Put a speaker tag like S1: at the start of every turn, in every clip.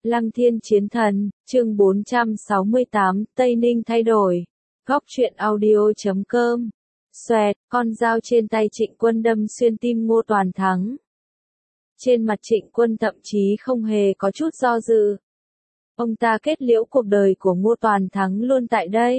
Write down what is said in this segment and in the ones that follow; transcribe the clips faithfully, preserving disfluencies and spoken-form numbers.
S1: Lăng Thiên Chiến Thần, chương bốn trăm sáu mươi tám, Tây Ninh thay đổi. Góc truyện audio chấm com. Xoẹt, con dao trên tay Trịnh Quân đâm xuyên tim Ngô Toàn Thắng. Trên mặt Trịnh Quân thậm chí không hề có chút do dự. Ông ta kết liễu cuộc đời của Ngô Toàn Thắng luôn tại đây.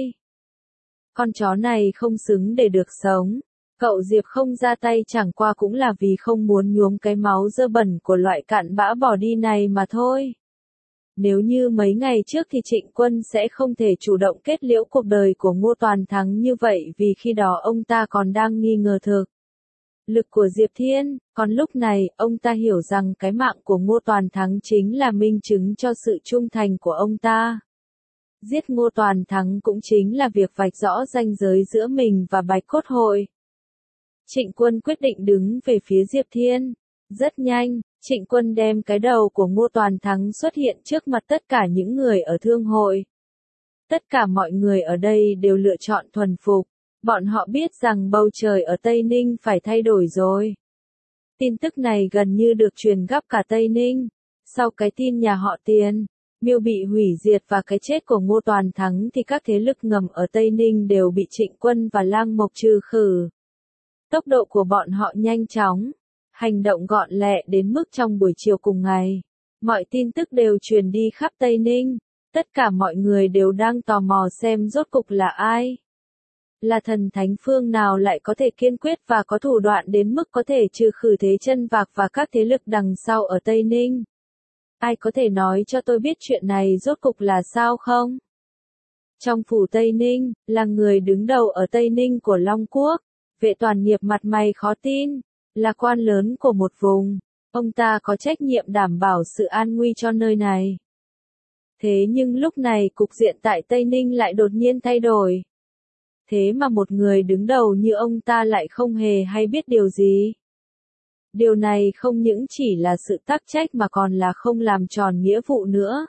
S1: Con chó này không xứng để được sống. Cậu Diệp không ra tay chẳng qua cũng là vì không muốn nhuốm cái máu dơ bẩn của loại cặn bã bỏ đi này mà thôi. Nếu như mấy ngày trước thì Trịnh Quân sẽ không thể chủ động kết liễu cuộc đời của Ngô Toàn Thắng như vậy vì khi đó ông ta còn đang nghi ngờ thực lực của Diệp Thiên, còn lúc này ông ta hiểu rằng cái mạng của Ngô Toàn Thắng chính là minh chứng cho sự trung thành của ông ta. Giết Ngô Toàn Thắng cũng chính là việc vạch rõ ranh giới giữa mình và Bạch Cốt Hội. Trịnh Quân quyết định đứng về phía Diệp Thiên. Rất nhanh, Trịnh Quân đem cái đầu của Ngô Toàn Thắng xuất hiện trước mặt tất cả những người ở thương hội. Tất cả mọi người ở đây đều lựa chọn thuần phục. Bọn họ biết rằng bầu trời ở Tây Ninh phải thay đổi rồi. Tin tức này gần như được truyền khắp cả Tây Ninh. Sau cái tin nhà họ Tiền, Miêu bị hủy diệt và cái chết của Ngô Toàn Thắng thì các thế lực ngầm ở Tây Ninh đều bị Trịnh Quân và Lang Mộc trừ khử. Tốc độ của bọn họ nhanh chóng, hành động gọn lẹ đến mức trong buổi chiều cùng ngày, mọi tin tức đều truyền đi khắp Tây Ninh. Tất cả mọi người đều đang tò mò xem rốt cục là ai. Là thần thánh phương nào lại có thể kiên quyết và có thủ đoạn đến mức có thể trừ khử Thế Chân Vạc và các thế lực đằng sau ở Tây Ninh. Ai có thể nói cho tôi biết chuyện này rốt cục là sao không? Trong phủ Tây Ninh, là người đứng đầu ở Tây Ninh của Long Quốc, Vệ Toàn Nghiệp mặt mày khó tin, là quan lớn của một vùng, ông ta có trách nhiệm đảm bảo sự an nguy cho nơi này. Thế nhưng lúc này cục diện tại Tây Ninh lại đột nhiên thay đổi. Thế mà một người đứng đầu như ông ta lại không hề hay biết điều gì. Điều này không những chỉ là sự tắc trách mà còn là không làm tròn nghĩa vụ nữa.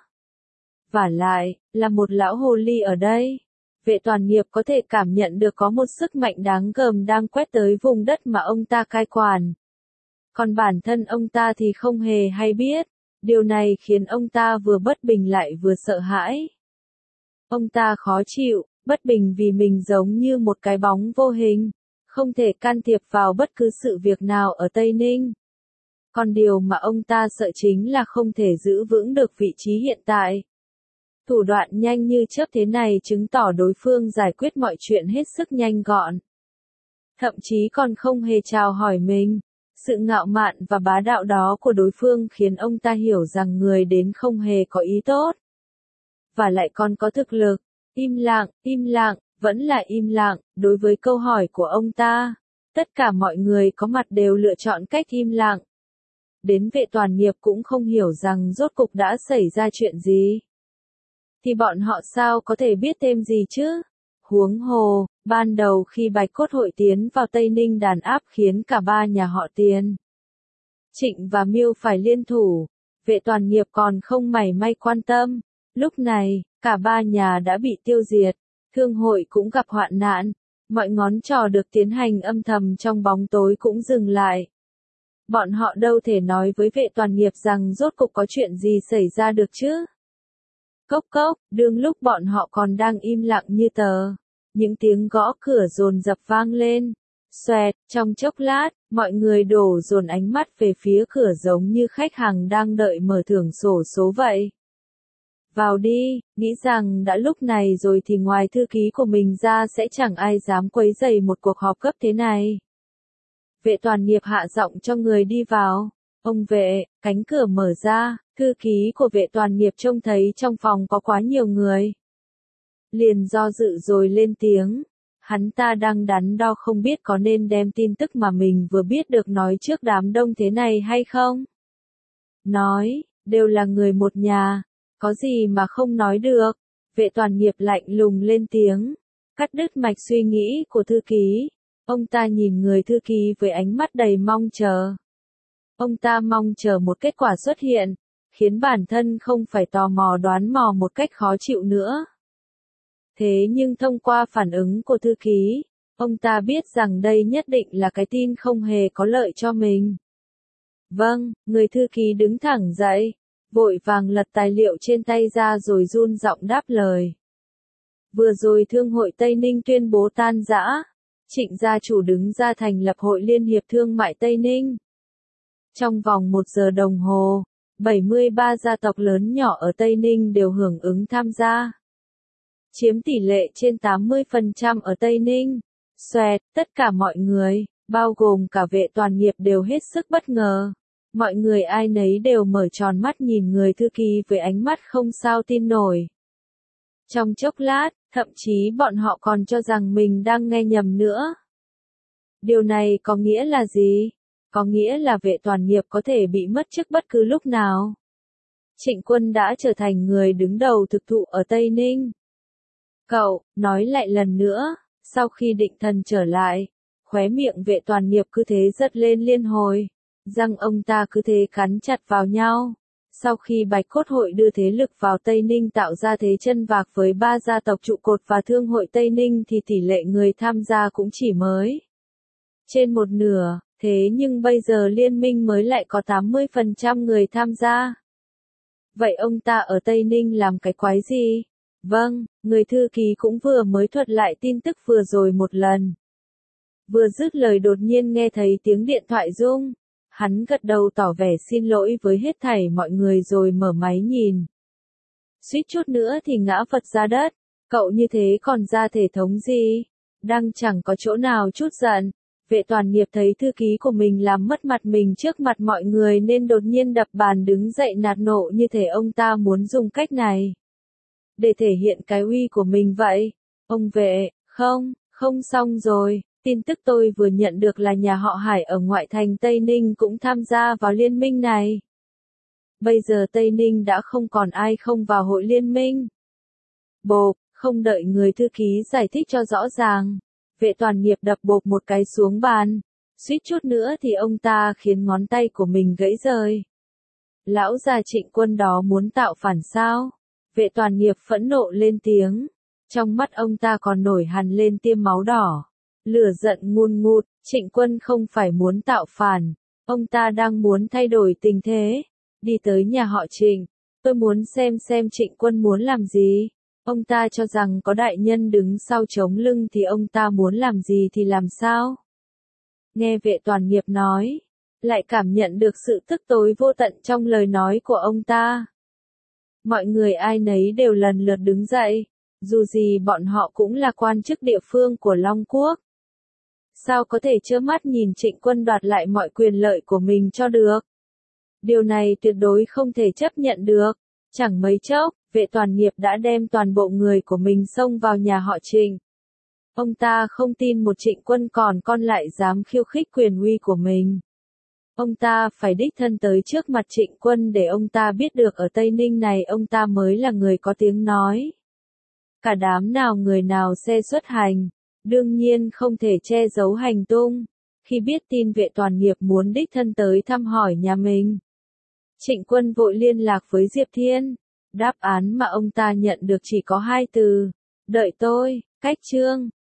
S1: Vả lại, là một lão hồ ly ở đây. Vệ Toàn Nghiệp có thể cảm nhận được có một sức mạnh đáng gờm đang quét tới vùng đất mà ông ta cai quản. Còn bản thân ông ta thì không hề hay biết. Điều này khiến ông ta vừa bất bình lại vừa sợ hãi. Ông ta khó chịu, bất bình vì mình giống như một cái bóng vô hình, không thể can thiệp vào bất cứ sự việc nào ở Tây Ninh. Còn điều mà ông ta sợ chính là không thể giữ vững được vị trí hiện tại. Thủ đoạn nhanh như chớp thế này chứng tỏ đối phương giải quyết mọi chuyện hết sức nhanh gọn. Thậm chí còn không hề chào hỏi mình. Sự ngạo mạn và bá đạo đó của đối phương khiến ông ta hiểu rằng người đến không hề có ý tốt. Và lại còn có thực lực. Im lặng, im lặng, vẫn là im lặng, đối với câu hỏi của ông ta. Tất cả mọi người có mặt đều lựa chọn cách im lặng. Đến Vệ Toàn Nghiệp cũng không hiểu rằng rốt cục đã xảy ra chuyện gì. Thì bọn họ sao có thể biết thêm gì chứ? Huống hồ, ban đầu khi Bạch Cốt Hội tiến vào Tây Ninh đàn áp khiến cả ba nhà họ Tiền, Trịnh và Miêu phải liên thủ, Vệ Toàn Nghiệp còn không mảy may quan tâm. Lúc này, cả ba nhà đã bị tiêu diệt, thương hội cũng gặp hoạn nạn, mọi ngón trò được tiến hành âm thầm trong bóng tối cũng dừng lại. Bọn họ đâu thể nói với Vệ Toàn Nghiệp rằng rốt cục có chuyện gì xảy ra được chứ? Cốc cốc, đương lúc bọn họ còn đang im lặng như tờ, những tiếng gõ cửa dồn dập vang lên. Xoẹt, trong chốc lát, mọi người đổ dồn ánh mắt về phía cửa giống như khách hàng đang đợi mở thưởng xổ số vậy. Vào đi, nghĩ rằng đã lúc này rồi thì ngoài thư ký của mình ra sẽ chẳng ai dám quấy rầy một cuộc họp gấp thế này. Vệ Toàn Nghiệp hạ giọng cho người đi vào. Ông vệ, cánh cửa mở ra, thư ký của Vệ Toàn Nghiệp trông thấy trong phòng có quá nhiều người. Liền do dự rồi lên tiếng. Hắn ta đang đắn đo không biết có nên đem tin tức mà mình vừa biết được nói trước đám đông thế này hay không. Nói, đều là người một nhà, có gì mà không nói được. Vệ Toàn Nghiệp lạnh lùng lên tiếng, cắt đứt mạch suy nghĩ của thư ký. Ông ta nhìn người thư ký với ánh mắt đầy mong chờ. Ông ta mong chờ một kết quả xuất hiện, khiến bản thân không phải tò mò đoán mò một cách khó chịu nữa. Thế nhưng thông qua phản ứng của thư ký, ông ta biết rằng đây nhất định là cái tin không hề có lợi cho mình. Vâng, người thư ký đứng thẳng dậy. vội vàng lật tài liệu trên tay ra rồi run giọng đáp lời. Vừa rồi Thương hội Tây Ninh tuyên bố tan rã, Trịnh gia chủ đứng ra thành lập Hội Liên hiệp Thương mại Tây Ninh. Trong vòng một giờ đồng hồ, bảy mươi ba gia tộc lớn nhỏ ở Tây Ninh đều hưởng ứng tham gia. Chiếm tỷ lệ trên tám mươi phần trăm ở Tây Ninh. Xoẹt, tất cả mọi người, bao gồm cả Vệ Toàn Nghiệp đều hết sức bất ngờ. Mọi người ai nấy đều mở tròn mắt nhìn người thư ký với ánh mắt không sao tin nổi. Trong chốc lát, thậm chí bọn họ còn cho rằng mình đang nghe nhầm nữa. Điều này có nghĩa là gì? Có nghĩa là Vệ Toàn Nghiệp có thể bị mất chức bất cứ lúc nào. Trịnh Quân đã trở thành người đứng đầu thực thụ ở Tây Ninh. Cậu, nói lại lần nữa, sau khi Định Thần trở lại, khóe miệng Vệ Toàn Nghiệp cứ thế giật lên liên hồi, răng ông ta cứ thế cắn chặt vào nhau. Sau khi Bạch Cốt Hội đưa thế lực vào Tây Ninh tạo ra thế chân vạc với ba gia tộc trụ cột và Thương hội Tây Ninh thì tỷ lệ người tham gia cũng chỉ mới trên một nửa, thế nhưng bây giờ liên minh mới lại có tám mươi phần trăm người tham gia. Vậy ông ta ở Tây Ninh làm cái quái gì? Vâng, người thư ký cũng vừa mới thuật lại tin tức vừa rồi một lần. Vừa dứt lời đột nhiên nghe thấy tiếng điện thoại rung. Hắn gật đầu tỏ vẻ xin lỗi với hết thảy mọi người rồi mở máy nhìn. Suýt chút nữa thì ngã phật ra đất. Cậu như thế còn ra thể thống gì? Đang chẳng có chỗ nào chút giận. Vệ Toàn Nghiệp thấy thư ký của mình làm mất mặt mình trước mặt mọi người nên đột nhiên đập bàn đứng dậy nạt nộ như thể ông ta muốn dùng cách này để thể hiện cái uy của mình vậy. Ông Vệ, không, không xong rồi. Tin tức tôi vừa nhận được là nhà họ Hải ở ngoại thành Tây Ninh cũng tham gia vào liên minh này. Bây giờ Tây Ninh đã không còn ai không vào hội liên minh. Bộp, không đợi người thư ký giải thích cho rõ ràng. Vệ Toàn Nghiệp đập bộp một cái xuống bàn. Suýt chút nữa thì ông ta khiến ngón tay của mình gãy rời. Lão già Trịnh Quân đó muốn tạo phản sao? Vệ Toàn Nghiệp phẫn nộ lên tiếng. Trong mắt ông ta còn nổi hằn lên tiêm máu đỏ. Lửa giận ngùn ngụt, Trịnh Quân không phải muốn tạo phản, ông ta đang muốn thay đổi tình thế. Đi tới nhà họ Trịnh, tôi muốn xem xem Trịnh Quân muốn làm gì. Ông ta cho rằng có đại nhân đứng sau chống lưng thì ông ta muốn làm gì thì làm sao. Nghe Vệ Toàn Nghiệp nói, lại cảm nhận được sự tức tối vô tận trong lời nói của ông ta. Mọi người ai nấy đều lần lượt đứng dậy, dù gì bọn họ cũng là quan chức địa phương của Long Quốc. Sao có thể trơ mắt nhìn Trịnh Quân đoạt lại mọi quyền lợi của mình cho được? Điều này tuyệt đối không thể chấp nhận được. Chẳng mấy chốc, Vệ Toàn Nghiệp đã đem toàn bộ người của mình xông vào nhà họ Trịnh. Ông ta không tin một Trịnh Quân còn con lại dám khiêu khích quyền uy của mình. Ông ta phải đích thân tới trước mặt Trịnh Quân để ông ta biết được ở Tây Ninh này ông ta mới là người có tiếng nói. Cả đám nào người nào xe xuất hành. Đương nhiên không thể che giấu hành tung. Khi biết tin Vệ Toàn Nghiệp muốn đích thân tới thăm hỏi nhà mình, Trịnh Quân vội liên lạc với Diệp Thiên. Đáp án mà ông ta nhận được chỉ có hai từ. Đợi tôi, cách chương.